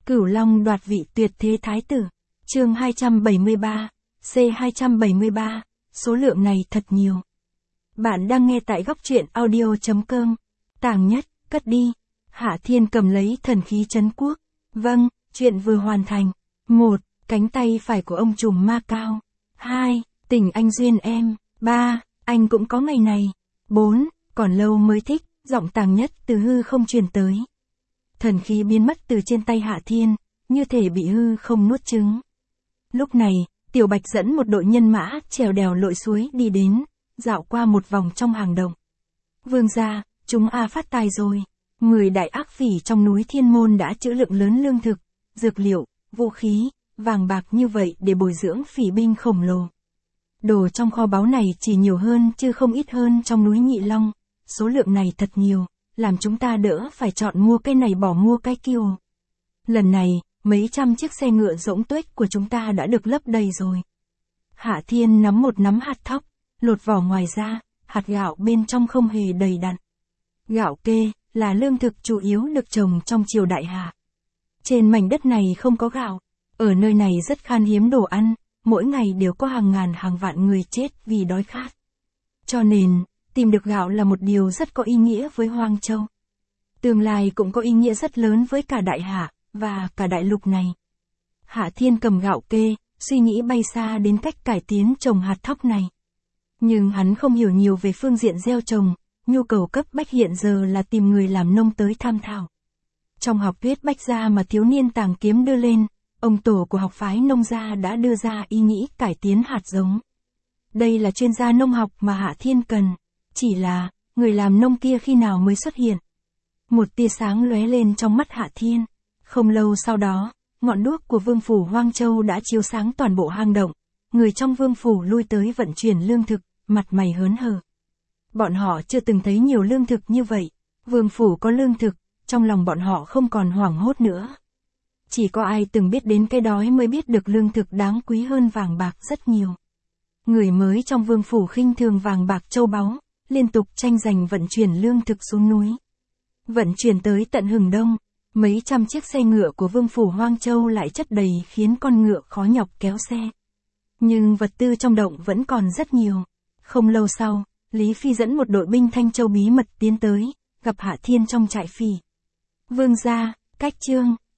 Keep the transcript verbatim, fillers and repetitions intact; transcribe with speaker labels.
Speaker 1: Cửu Long đoạt vị tuyệt thế thái tử. Chương hai trăm bảy mươi ba, C hai trăm bảy mươi ba, số lượng này thật nhiều. Bạn đang nghe tại góc truyện audio.com. Tàng nhất, cất đi. Hạ Thiên cầm lấy thần khí trấn quốc. Vâng, chuyện vừa hoàn thành. một. Cánh tay phải của ông trùm ma cao. hai. Tình anh duyên em. ba. Anh cũng có ngày này. bốn. Còn lâu mới thích, giọng Tàng nhất từ hư không truyền tới. Thần khí biến mất từ trên tay Hạ Thiên, như thể bị hư không nuốt trứng. Lúc này, Tiểu Bạch dẫn một đội nhân mã trèo đèo lội suối đi đến, dạo qua một vòng trong hang động. Vương gia, chúng a phát tài rồi. Người đại ác phỉ trong núi Thiên Môn đã trữ lượng lớn lương thực, dược liệu, vũ khí, vàng bạc như vậy để bồi dưỡng phỉ binh khổng lồ. Đồ trong kho báu này chỉ nhiều hơn chứ không ít hơn trong núi Nhị Long, số lượng này thật nhiều, làm chúng ta đỡ phải chọn mua cái này bỏ mua cái kia. Lần này, mấy trăm chiếc xe ngựa rỗng tuếch của chúng ta đã được lấp đầy rồi. Hạ Thiên nắm một nắm hạt thóc, lột vỏ ngoài ra, hạt gạo bên trong không hề đầy đặn. Gạo kê là lương thực chủ yếu được trồng trong triều đại Hạ. Trên mảnh đất này không có gạo, ở nơi này rất khan hiếm đồ ăn, mỗi ngày đều có hàng ngàn hàng vạn người chết vì đói khát. Cho nên, tìm được gạo là một điều rất có ý nghĩa với Hoang Châu. Tương lai cũng có ý nghĩa rất lớn với cả đại Hạ, và cả đại lục này. Hạ Thiên cầm gạo kê, suy nghĩ bay xa đến cách cải tiến trồng hạt thóc này. Nhưng hắn không hiểu nhiều về phương diện gieo trồng, nhu cầu cấp bách hiện giờ là tìm người làm nông tới tham thảo. Trong học thuyết Bách Gia mà thiếu niên Tàng Kiếm đưa lên, ông tổ của học phái nông gia đã đưa ra ý nghĩ cải tiến hạt giống. Đây là chuyên gia nông học mà Hạ Thiên cần, chỉ là, người làm nông kia khi nào mới xuất hiện. Một tia sáng lóe lên trong mắt Hạ Thiên. Không lâu sau đó, ngọn đuốc của vương phủ Hoang Châu đã chiếu sáng toàn bộ hang động. Người trong vương phủ lui tới vận chuyển lương thực, mặt mày hớn hở. Bọn họ chưa từng thấy nhiều lương thực như vậy. Vương phủ có lương thực, trong lòng bọn họ không còn hoảng hốt nữa. Chỉ có ai từng biết đến cái đói mới biết được lương thực đáng quý hơn vàng bạc rất nhiều. Người mới trong vương phủ khinh thường vàng bạc châu báu, liên tục tranh giành vận chuyển lương thực xuống núi. Vận chuyển tới tận Hừng Đông, mấy trăm chiếc xe ngựa của vương phủ Hoang Châu lại chất đầy khiến con ngựa khó nhọc kéo xe. Nhưng vật tư trong động vẫn còn rất nhiều. Không lâu sau, Lý Phi dẫn một đội binh Thanh Châu bí mật tiến tới, gặp Hạ Thiên trong trại phỉ. Vương gia, cách trương,